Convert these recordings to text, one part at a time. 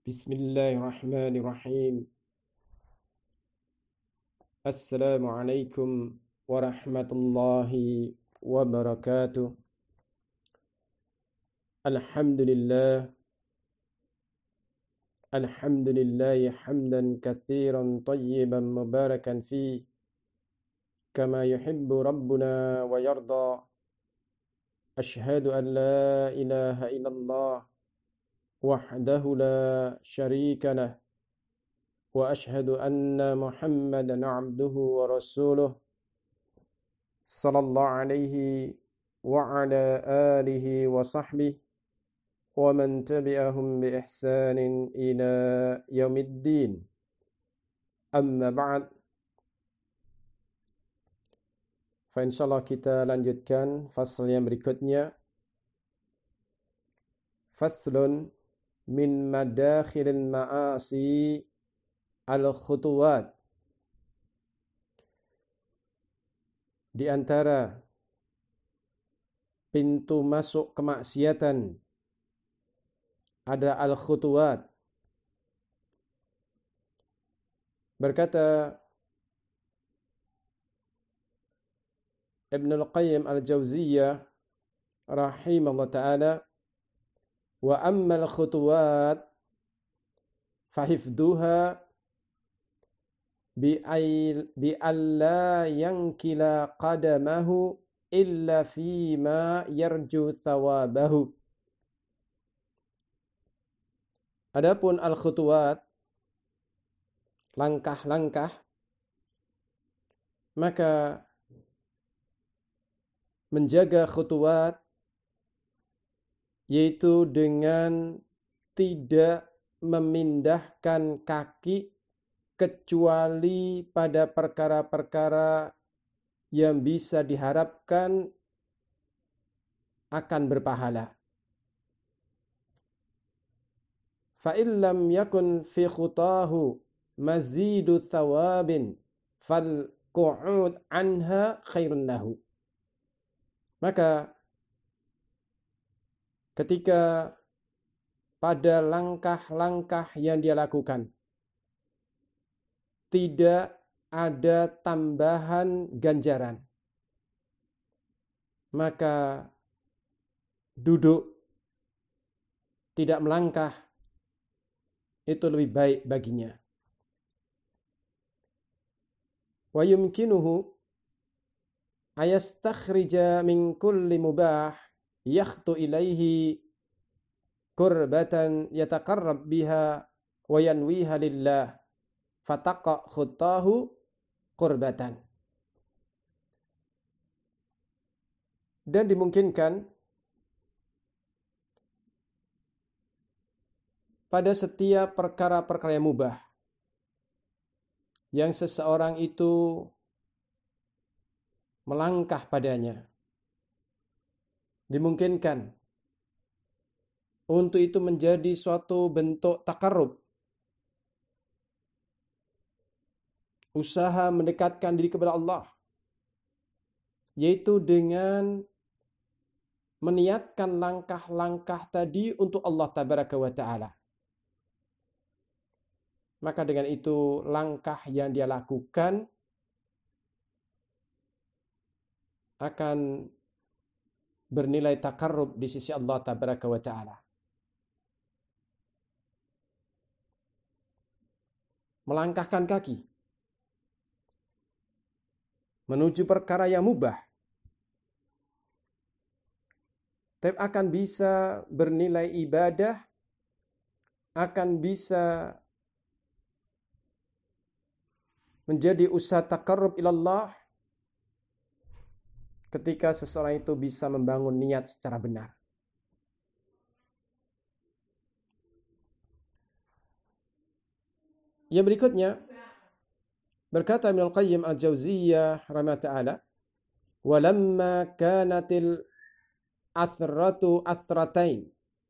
Bismillahirrahmanirrahim. Assalamualaikum warahmatullahi wabarakatuh. Alhamdulillah. Alhamdulillahi hamdan katsiran tayyiban mubarakan fi kama yuhibbu rabbuna wa yarda. Ashhadu an la ilaha illallah wahdahu la syarika lah. وأشهد أن محمدا عبده ورسوله صلى الله عليه وعلى آله وصحبه ومن تبعهم بإحسان إلى يوم الدين أما بعد فإنشاءالله kita lanjutkan fasal yang berikutnya, faslun min madakhilil ma'asi al-khutuwat. Di antara pintu masuk kemaksiatan ada al-khutuwat. Berkata Ibnul Qayyim al-Jauziyah rahimahullah ta'ala, wa amma al-khutuwat fahifduha bi'alla yankila qadamahu illa fima yarju thawabahu. Adapun al-khutuwat, langkah-langkah, maka menjaga khutuwat yaitu dengan tidak memindahkan kaki kecuali pada perkara-perkara yang bisa diharapkan akan berpahala. Fa illam yakun fi khutahu mazidu thawabin fal qu'ud anha khairun lahu. Maka ketika pada langkah-langkah yang dia lakukan tidak ada tambahan ganjaran, maka duduk, tidak melangkah, itu lebih baik baginya. Wa yumkinuhu ayastakhrija min kulli mubah yakhtu ilaihi kurbatan yataqarrab biha wa yanwiha lillah fataqa khutahu qurbatan. Dan dimungkinkan pada setiap perkara-perkara yang mubah yang seseorang itu melangkah padanya, dimungkinkan untuk itu menjadi suatu bentuk takarrub, usaha mendekatkan diri kepada Allah, yaitu dengan meniatkan langkah-langkah tadi untuk Allah tabaraka wa ta'ala. Maka dengan itu langkah yang dia lakukan akan bernilai takarrub di sisi Allah tabaraka wa ta'ala. Melangkahkan kaki menuju perkara yang mubah, tapi akan bisa bernilai ibadah, akan bisa menjadi usaha taqarrub ilallah ketika seseorang itu bisa membangun niat secara benar. Yang berikutnya, berkata Ibnul Qayyim al-Jauziyah rahimahullah ta'ala, walamma kanatil athratu athratain,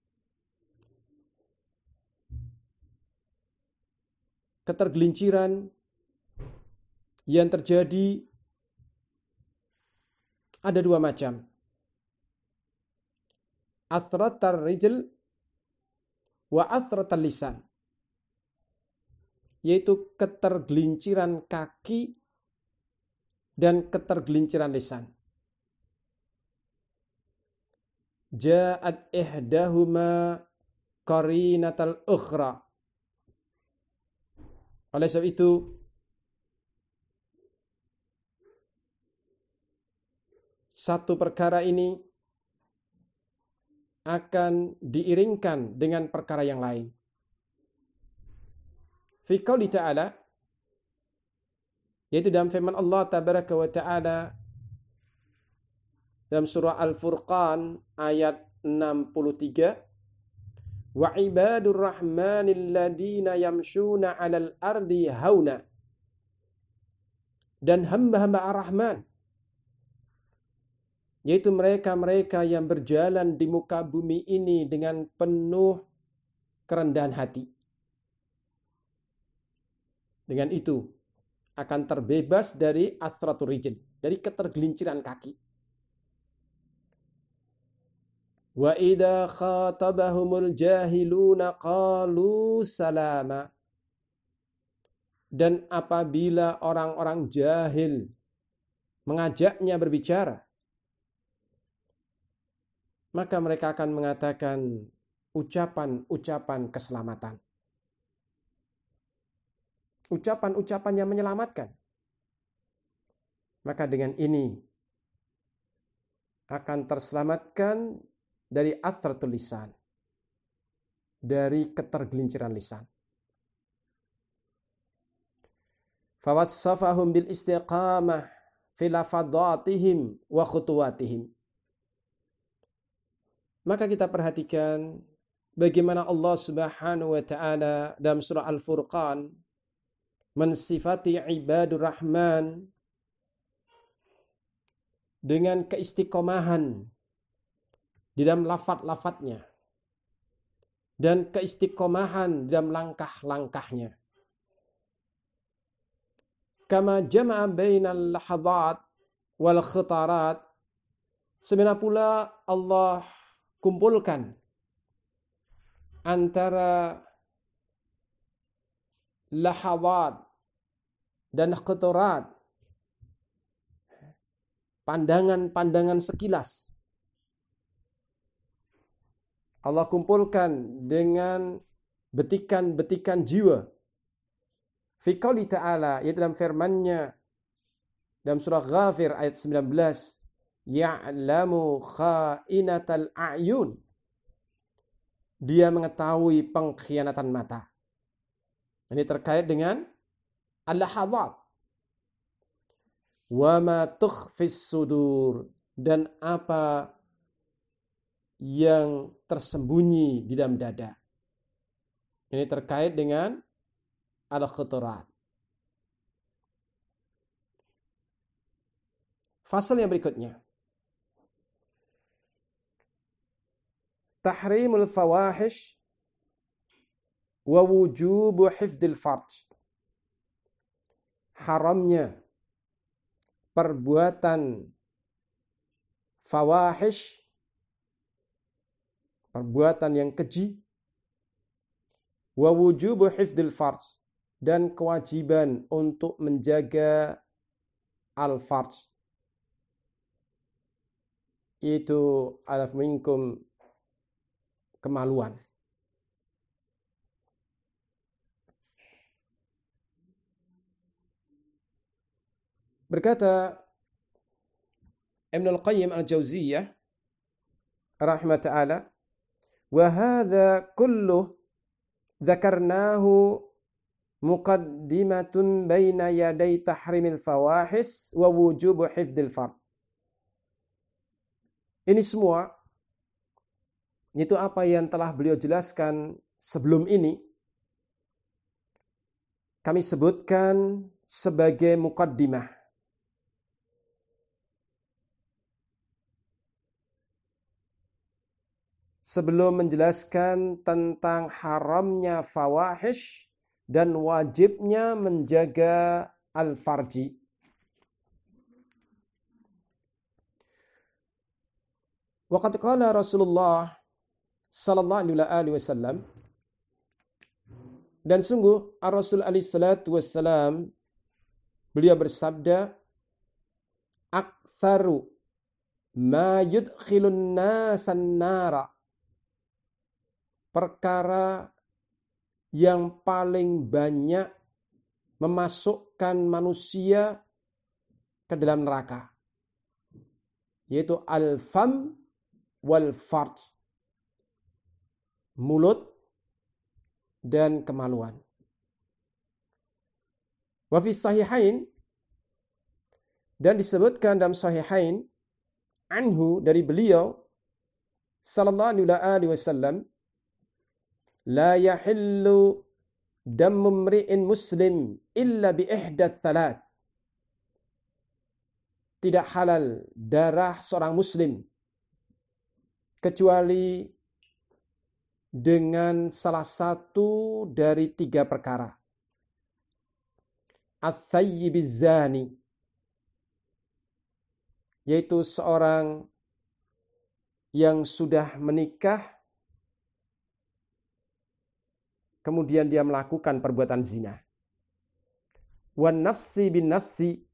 ketergelinciran yang terjadi ada dua macam. Athratar rijl wa athratal lisan. yaitu ketergelinciran kaki dan ketergelinciran lisan. Ja'at ihdahuma qarinatal ukhra. Oleh sebab itu, satu perkara ini akan diiringkan dengan perkara yang lain. Fi qouli ta'ala, yaitu dalam firman Allah tabaraka wa ta'ala dalam surah Al-Furqan ayat 63, wa ibadur rahmanil ladina yamshuna 'alal ardi hauna. Dan hamba-hamba Ar-Rahman, yaitu mereka-mereka yang berjalan di muka bumi ini dengan penuh kerendahan hati. Dengan itu akan terbebas dari athratul rijl, dari ketergelinciran kaki. Wa idza khatabahumul jahiluna qalu salama. Dan apabila orang-orang jahil mengajaknya berbicara, maka mereka akan mengatakan ucapan-ucapan keselamatan. Ucapan-ucapan yang menyelamatkan. Maka dengan ini akan terselamatkan dari athratul lisan, dari ketergelinciran lisan. Fawassafahum bil istiqamah fi lafadatihim wa khutuwatihim. Maka kita perhatikan bagaimana Allah Subhanahu wa taala dalam surah Al-Furqan mensifati ibadur rahman dengan keistiqomahan di dalam lafaz-lafaznya dan keistiqomahan dalam langkah-langkahnya. Kama jama'a bainal lahadat wal khitarat, sebenarnya pula Allah kumpulkan antara lahadat dan khitarat, pandangan-pandangan sekilas. Allah kumpulkan dengan betikan-betikan jiwa. Fi qouli ta'ala, yaitu dalam firman-Nya dalam surah Ghafir ayat 19, ya'lamu kha'inatal a'yun. Dia mengetahui pengkhianatan mata. Ini terkait dengan al-lahadat. Wa ma tukhfis sudur, dan apa yang tersembunyi di dalam dada. Ini terkait dengan al-khitarat. Fasal yang berikutnya. Tahrimul fawahish wa wujubu hifdil farj. Haramnya perbuatan fawahish, perbuatan yang keji, wa wujubu hifdil farj, dan kewajiban untuk menjaga al-farj, itu alaf minkum, kemaluan. Berkata Ibnul Qayyim al-Jauziyah rahimah ta'ala, wa hadha kulluh dzakarnahu muqaddimatun baina yaday tahrimil fawahis wa wujubu hifdil fard. Ini semua itu apa yang telah beliau jelaskan sebelum ini, kami sebutkan sebagai muqaddimah. Sebelum menjelaskan tentang haramnya fawahish dan wajibnya menjaga al-farji. Waqad qala Rasulullah sallallahu alaihi wasallam, Dan sungguh Ar-Rasul alaihi salatu wassalam, beliau bersabda, aktsaru ma yudkhilun nasan nara, perkara yang paling banyak memasukkan manusia ke dalam neraka, yaitu al-fam wal farj, mulut dan kemaluan. Wa fi sahihain, dan disebutkan dalam sahihain, anhu, dari beliau sallallahu alaihi wasallam, la yahillu dammu mri'in muslim illa bi ihdath thalath, tidak halal darah seorang muslim kecuali dengan salah satu dari 3 perkara. Ats-tsayyibiz zani, yaitu seorang yang sudah menikah kemudian dia melakukan perbuatan zina. Wan nafsi bin nafsi,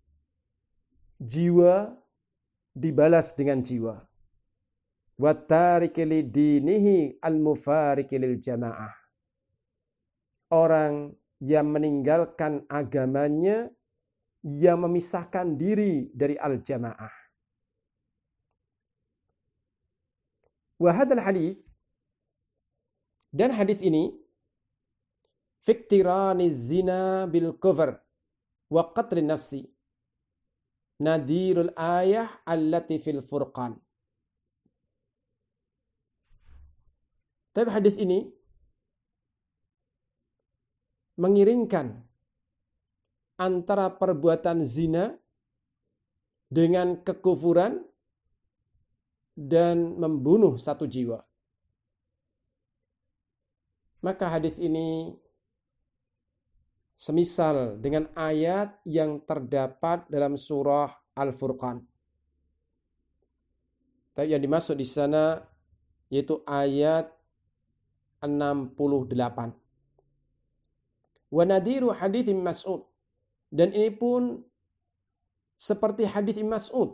jiwa dibalas dengan jiwa. Wa tariki lidinihi al-mufariki lil jamaah, orang yang meninggalkan agamanya, yang memisahkan diri dari al-jamaah. Wa hadzal hadis, dan hadis ini, fiktirani zina bil kufr wa qatl nafsi, nadirul ayah allati fil furqan. Tapi hadis ini mengiringkan antara perbuatan zina dengan kekufuran dan membunuh satu jiwa. Maka hadis ini semisal dengan ayat yang terdapat dalam surah Al-Furqan. Tapi yang dimaksud di sana yaitu ayat 68. Wa nadiru hadits Ibnu Mas'ud, dan ini pun seperti hadis Ibnu Mas'ud.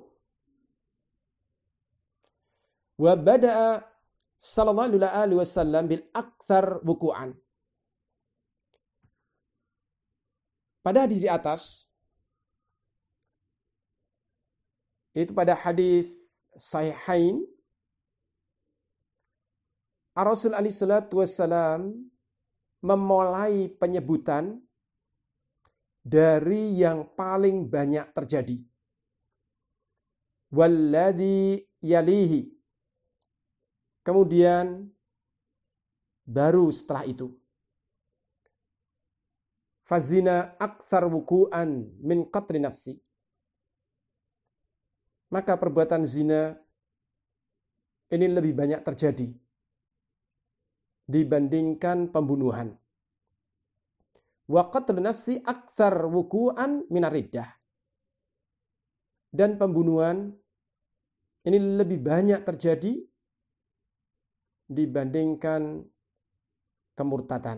Wa bada'a sallallahu alaihi wasallam bil aktsar wuqu'an. Pada hadis di atas, itu pada hadis sahihain, Ar-Rasul alaihi salatu wassalam memulai penyebutan dari yang paling banyak terjadi. Walladzi yalihi. Kemudian baru setelah itu, fazina aktsar wuqu'an min qatli nafsi. Maka perbuatan zina ini lebih banyak terjadi dibandingkan pembunuhan. Wa qatl nafsi aktsar wuqu'an min ar-riddah. Dan pembunuhan ini lebih banyak terjadi dibandingkan kemurtadan.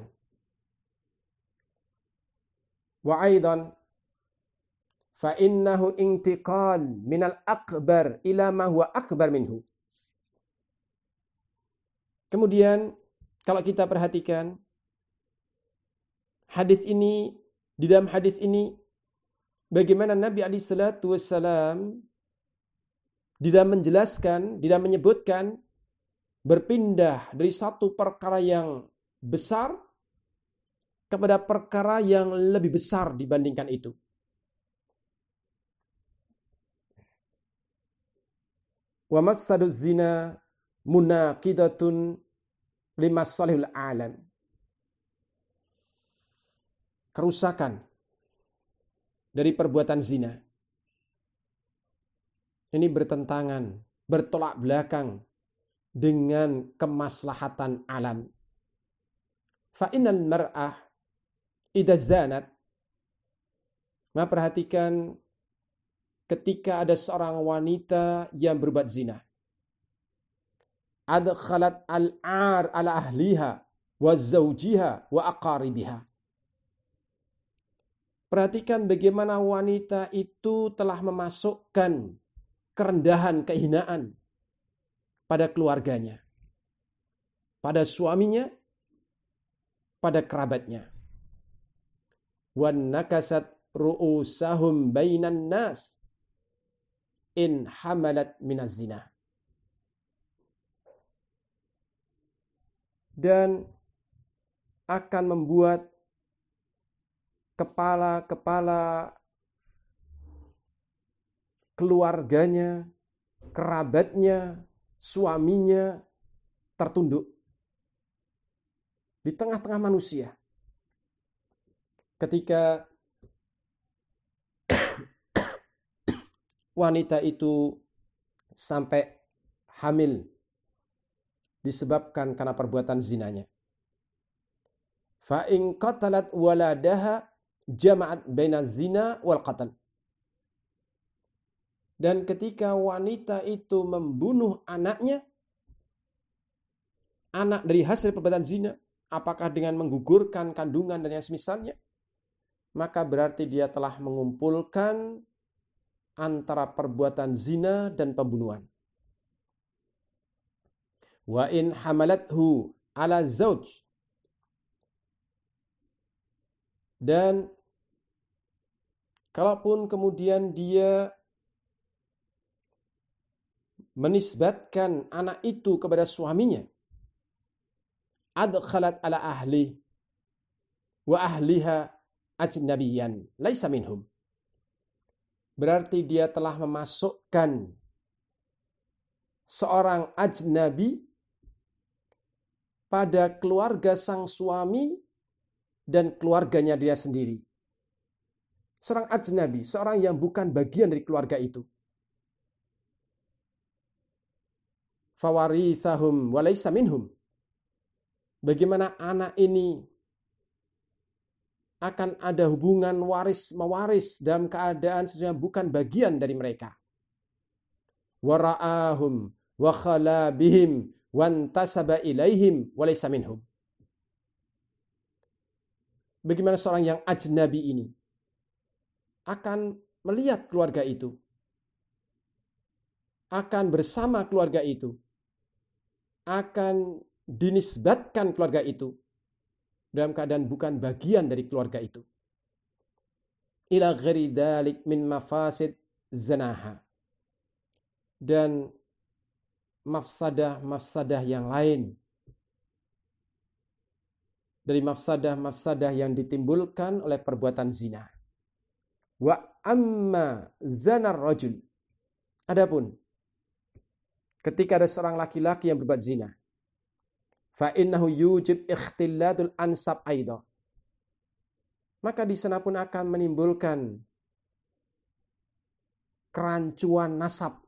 Wa aidan fa innahu intiqal minal akbar ila ma huwa akbar minhu. Kemudian kalau kita perhatikan hadis ini, di dalam hadis ini bagaimana Nabi alaihi salatu wassalam di dalam menjelaskan, di dalam menyebutkan berpindah dari satu perkara yang besar kepada perkara yang lebih besar dibandingkan itu. Wa masaduz zina munaqidatun limasalihul alam. Kerusakan dari perbuatan zina ini bertentangan, bertolak belakang dengan kemaslahatan alam. Fa innal mar'ah idza zanat, maka perhatikan ketika ada seorang wanita yang berbuat zina, adkhalat al-'ar ala ahliha, wa zawjiha wa aqaribiha. Perhatikan bagaimana wanita itu telah memasukkan kerendahan, kehinaan pada keluarganya, pada suaminya, pada kerabatnya. Wan nakasat ru'usahum bainan nas in hamalat minaz zina. Dan akan membuat kepala-kepala keluarganya, kerabatnya, suaminya tertunduk di tengah-tengah manusia. Ketika wanita itu sampai hamil disebabkan karena perbuatan zinanya. Fa in qatalat waladaha jama'at baina zina wal qatl. Dan ketika wanita itu membunuh anaknya, anak dari hasil perbuatan zina, apakah dengan menggugurkan kandungan dan yang semisalnya, maka berarti dia telah mengumpulkan antara perbuatan zina dan pembunuhan. Wa in hamalathu ala zauj. Dan kalaupun kemudian dia menisbatkan anak itu kepada suaminya, adkhalat ala ahli wa ahliha ajnabiyan laisa minhum. Berarti dia telah memasukkan seorang ajnabi pada keluarga sang suami dan keluarganya dia sendiri. Seorang ajnabi, seorang yang bukan bagian dari keluarga itu. Fawarithahum walaysa minhum. Bagaimana anak ini akan ada hubungan waris-mewaris dalam keadaan sesungguhnya bukan bagian dari mereka. Wara'ahum wa khala bihim wantasaba ilaihim walaysa minhum. Bagaimana seorang yang ajnabi ini akan melihat keluarga itu, akan bersama keluarga itu, akan dinisbatkan keluarga itu dalam keadaan bukan bagian dari keluarga itu. Ila ghairi dzalik min mafasid zanaha. Dan mafsadah-mafsadah yang lain dari mafsadah-mafsadah yang ditimbulkan oleh perbuatan zina. Wa amma zanar rajul. Adapun ketika ada seorang laki-laki yang berbuat zina, fa innahu yujib ikhtilatul ansab aidha. Maka di sana pun akan menimbulkan kerancuan nasab.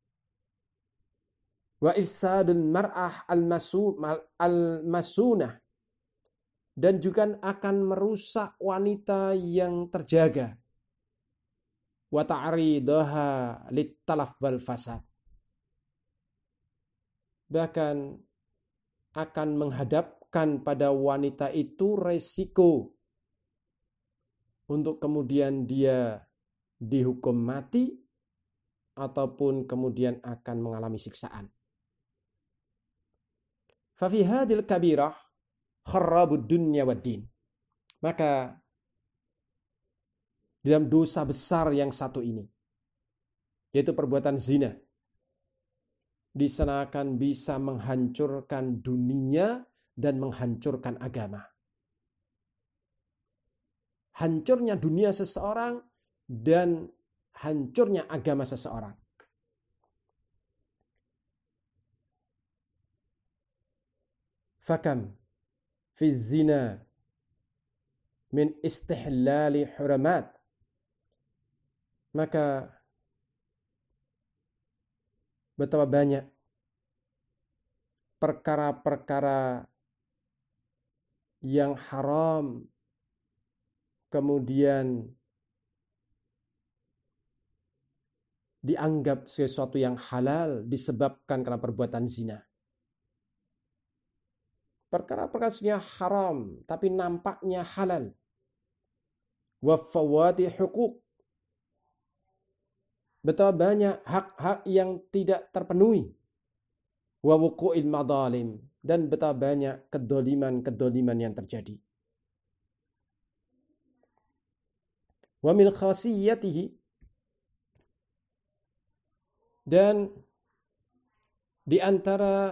Wa ifsadul mar'ah al-masunah. Dan juga akan merusak wanita yang terjaga. Wa ta'ridaha lit-talaf wal fasad. Bahkan akan menghadapkan pada wanita itu resiko untuk kemudian dia dihukum mati ataupun kemudian akan mengalami siksaan. Fa fi hadhil kabirah kharrabud dunya wad din. Maka dalam dosa besar yang satu ini, yaitu perbuatan zina, di sana akan bisa menghancurkan dunia dan menghancurkan agama. Hancurnya dunia seseorang dan hancurnya agama seseorang. Fakam fi zina min istihlali huramat. Maka betapa banyak perkara-perkara yang haram kemudian dianggap sesuatu yang halal disebabkan karena perbuatan zina. perkara-perkara haram tapi nampaknya halal. Wa fawati huquq, betapa banyak hak-hak yang tidak terpenuhi. Wa wuqu'il madzalim, dan betapa banyak kedoliman yang terjadi. Wa min khasiyatihi, dan di antara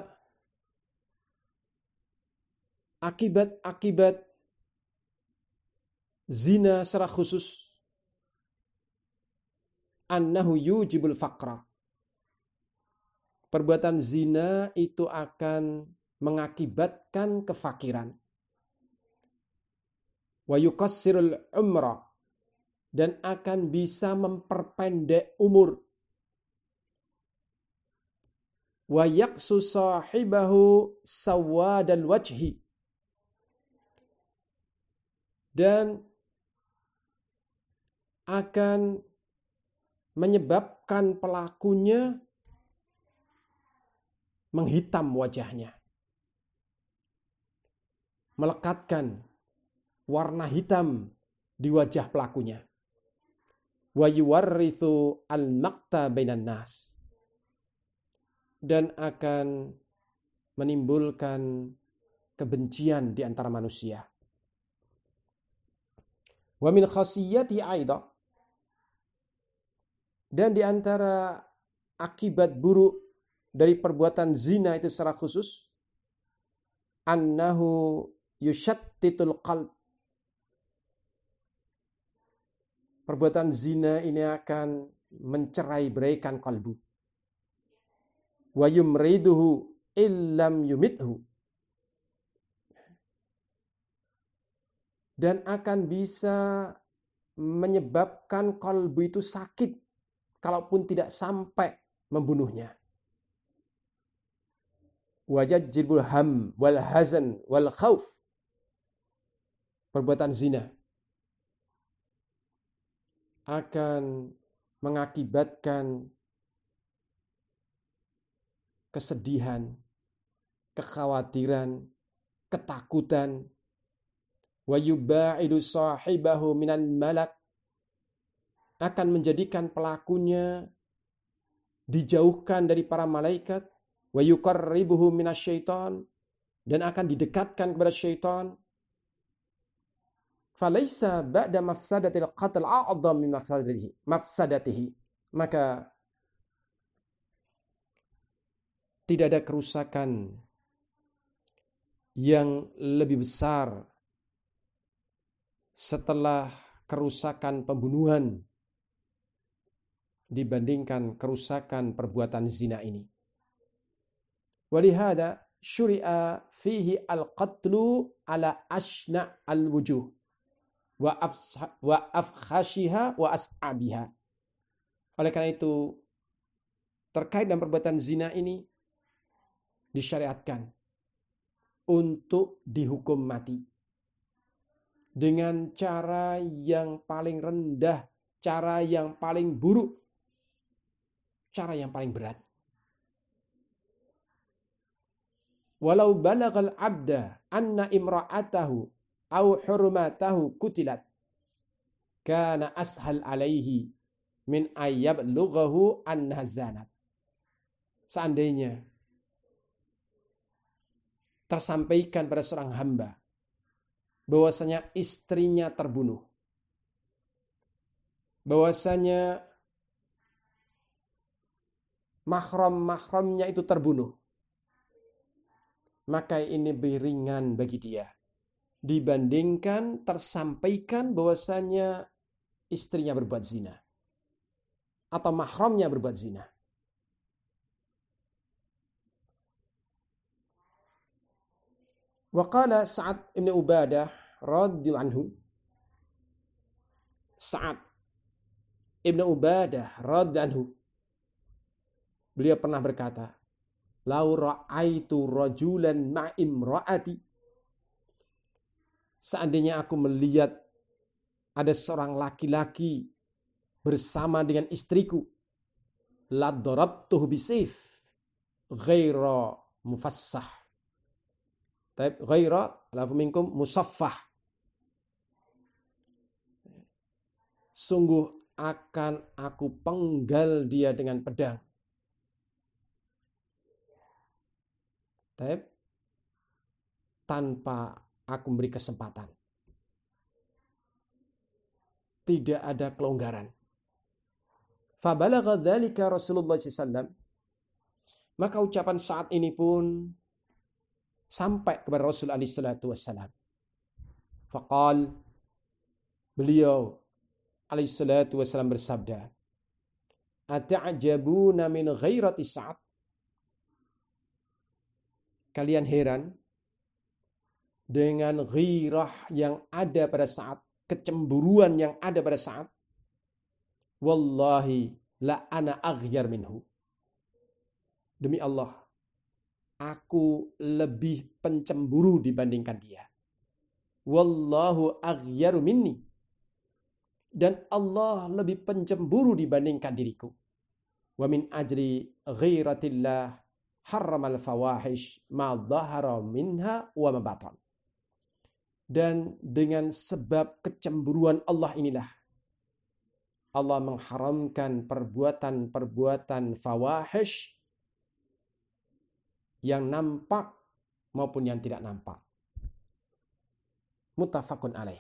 akibat-akibat zina secara khusus, annahu yujibul faqra. Perbuatan zina itu akan mengakibatkan kefakiran. Wa yuqassirul umra, dan akan bisa memperpendek umur. Wa yaqsu sahibahu sawadal wajhi, dan akan menyebabkan pelakunya menghitam wajahnya, melekatkan warna hitam di wajah pelakunya. Wa yuwarrithu al-maqta bainan nas, dan akan menimbulkan kebencian di antara manusia. Wa min khasiyati aidan, dan di antara akibat buruk dari perbuatan zina itu secara khusus, annahu yushattitul qalb. Perbuatan zina ini akan mencerai-beraikan kalbu. Wa yumriduhu illam yumithu, dan akan bisa menyebabkan kalbu itu sakit kalaupun tidak sampai membunuhnya. Wa yajibul ham wal hazan wal khauf. Perbuatan zina akan mengakibatkan kesedihan, kekhawatiran, ketakutan. Wa yubaidu sahibahu minal malak, akan menjadikan pelakunya dijauhkan dari para malaikat. Wa yuqarribuhu minasyaitan, dan akan didekatkan kepada syaitan. Falaisa ba'da mafsadatil qatl a'dham min mafsadatihi. Maka tidak ada kerusakan yang lebih besar setelah kerusakan pembunuhan dibandingkan kerusakan perbuatan zina ini. Walihada syuri'a fihi al-qatlu ala ashna' al-wujuh wa afkhashiha wa as'abiha. Oleh karena itu, terkait dengan perbuatan zina ini disyariatkan untuk dihukum mati dengan cara yang paling rendah, cara yang paling buruk, cara yang paling berat. Walau balagal abda anna imra'atahu au hurmatahu kutilat, kana ashal alaihi min ayyablughahu anha zanat. Seandainya tersampaikan pada seorang hamba bahwasanya istrinya terbunuh, bahwasanya mahram-mahramnya itu terbunuh, maka ini lebih ringan bagi dia dibandingkan tersampaikan bahwasanya istrinya berbuat zina atau mahramnya berbuat zina. Wa qala Sa'ad ibn Ubadah radhiyallahu anhu, Sa'ad ibn Ubadah radhiyallahu anhu, beliau pernah berkata, "Lau ra'aitu rajulan ma'imra'ati." Seandainya aku melihat ada seorang laki-laki bersama dengan istriku, la darabtuhu bisayf ghaira mufassah. Taib ghaira lafu minkum musaffah. Sungguh akan aku penggal dia dengan pedang. Taib tanpa aku beri kesempatan. Tidak ada kelonggaran. Fabalagha dzalika Rasulullah SAW. Maka ucapan saat ini pun sampai kepada Rasul alaihi salatu wassalam. Faqal, beliau alaihi salatu wassalam bersabda, ata'jabuna min ghairati Sa'ad. Kalian heran dengan ghirah yang ada pada Sa'ad, kecemburuan yang ada pada Sa'ad. Wallahi la ana aghyar minhu. Demi Allah, aku lebih pencemburu dibandingkan dia. Wallahu aghyaru minni. Dan Allah lebih pencemburu dibandingkan diriku. Wa min ajli ghairatillah harramal fawahish ma dhahara minha wa ma batan. Dan dengan sebab kecemburuan Allah inilah Allah mengharamkan perbuatan-perbuatan fawahish yang nampak maupun yang tidak nampak. Muttafaqun alaih.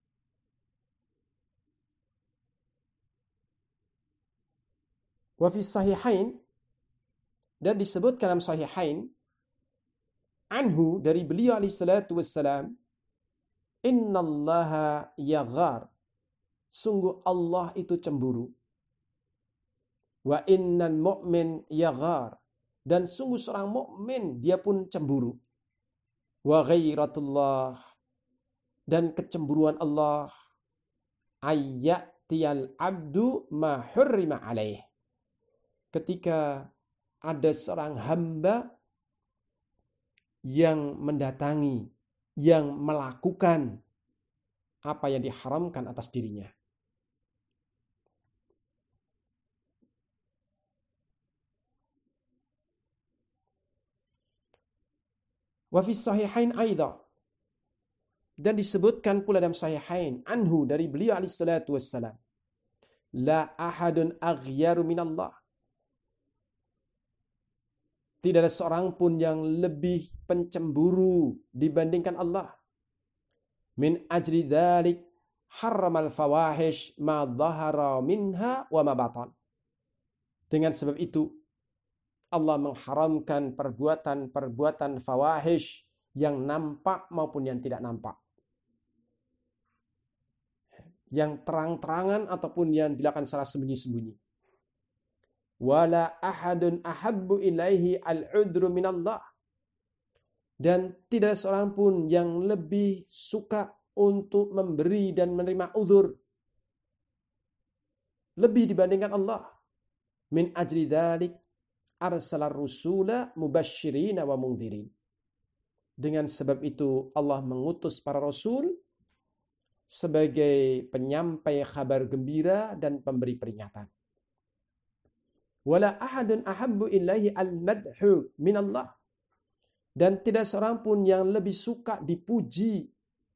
Wa fi sahihain, dan disebutkan dalam sahihain anhu, dari beliau alaihi salatu wassalam, innallaha yaghar, sungguh Allah itu cemburu. Wa innal mu'min yaghar, dan sungguh seorang mukmin dia pun cemburu. Wa ghairatullah, dan kecemburuan Allah, ayyatiyal abdu ma hurrima alaih, ketika ada seorang hamba yang mendatangi, yang melakukan apa yang diharamkan atas dirinya. Wa fi sahihain aidha, dan disebutkan pula dalam sahihain anhu, dari beliau alaihi salatu wassalam, la ahadun aghyaru minallah, tidak ada seorang pun yang lebih pencemburu dibandingkan Allah. Min ajli dzalik harramal fawahish ma dhahara minha wa ma batan. Dengan sebab itu Allah mengharamkan perbuatan-perbuatan fawahish yang nampak maupun yang tidak nampak. Yang terang-terangan ataupun yang dilakukan secara sembunyi-sembunyi. Wala ahadun ahabbu ilaihi al-udhru minallah. Dan tidak ada seorang pun yang lebih suka untuk memberi dan menerima uzur lebih dibandingkan Allah. Min ajli dzalik arsalar rusula mubasysyirina wa mundhirin. Dengan sebab itu Allah mengutus para rasul sebagai penyampai kabar gembira dan pemberi peringatan. Wala ahadun ahabbu ilaihi al-madhu minallah. Dan tidak seorang pun yang lebih suka dipuji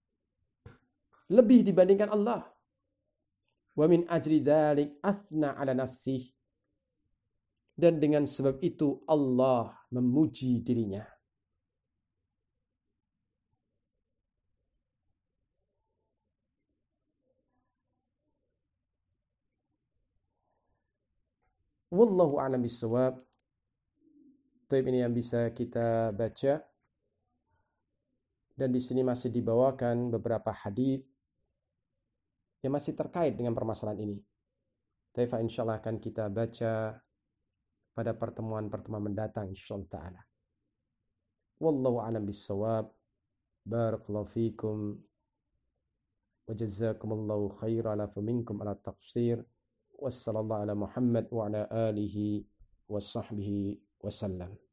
lebih dibandingkan Allah. Wa min ajli dzalik athna ala nafsih. Dan dengan sebab itu Allah memuji dirinya. Wallahu a'lam bishawab. Ini yang bisa kita baca. Dan di sini masih dibawakan beberapa hadis yang masih terkait dengan permasalahan ini. Tapi insyaallah akan kita baca pada pertemuan-pertemuan mendatang insyaallah taala. Wallahu a'lam bishawab. Barakallahu fikum wa jazakumullahu khairan wa minkum ala taqsir. Wassallallahu ala Muhammad wa ala alihi wa sahbihi wasallam.